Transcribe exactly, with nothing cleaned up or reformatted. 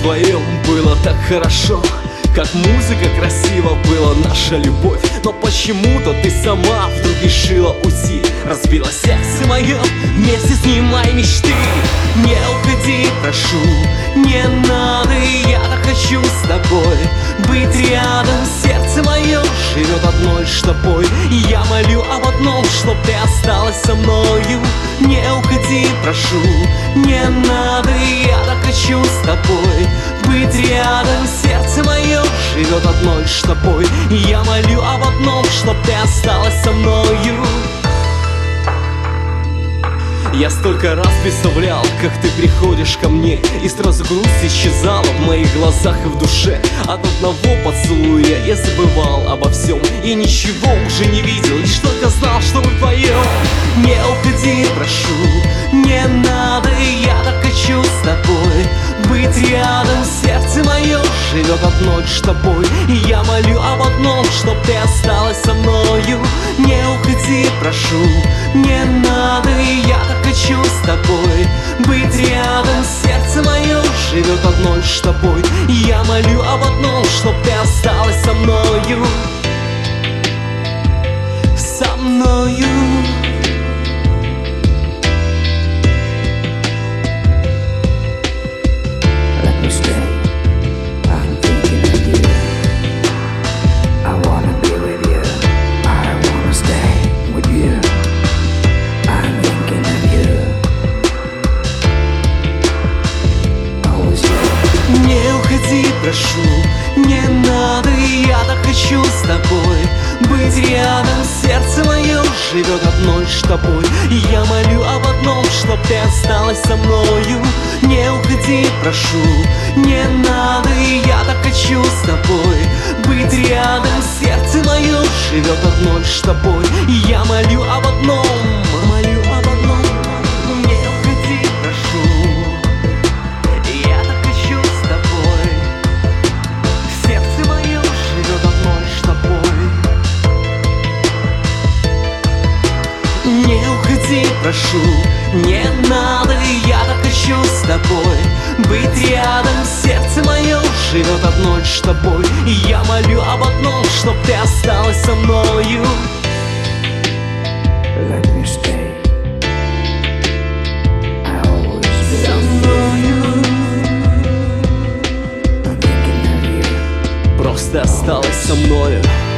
вдвоем было так хорошо, как музыка красиво была наша любовь. Но почему-то ты сама вдруг решила уйти, разбила сердце мое вместе с ним мои мечты. Не уходи, прошу, не надо, я так хочу с тобой быть рядом. Сердце мое живет одной лишь тобой, и я молю об одном, чтоб ты осталась со мною. Не уходи, прошу, не надо, я так хочу с тобой быть рядом. Сердце мое живет одной лишь тобой, и я молю об одном, чтоб ты осталась со мною. Я столько раз представлял, как ты приходишь ко мне, и сразу грусть исчезала в моих глазах и в душе. От одного поцелуя я забывал обо всем и ничего уже не видел, лишь только знал, что мы вдвоем. Не уходи, прошу, не надо, я так хочу с тобой быть рядом. Сердце мое живет одной лишь тобой, и я молю об одном, чтоб ты осталась со мною. Не уходи, прошу, не надо, я так хочу с тобой быть рядом. Сердце мое живет одной лишь тобой, и я молю об одном, чтоб ты осталась со мною. Со мною. Прошу, не надо, я так хочу с тобой быть рядом. Сердце мое живет одной лишь тобой, и я молю об одном, чтоб ты осталась со мною. Не уходи, прошу, не надо, я так хочу с тобой быть рядом. Сердце мое живет одной лишь тобой, и я молю об одном, молю об одном. Не уходи, прошу, я так хочу с тобой. Сердце мое живет одной лишь тобой. Не уходи, прошу, не надо, я так хочу с тобой быть рядом. Сердце мое живет одной лишь тобой, и я молю об одном, чтоб ты осталась со мною. Let me stay. I always be со мною. Просто осталась со мною.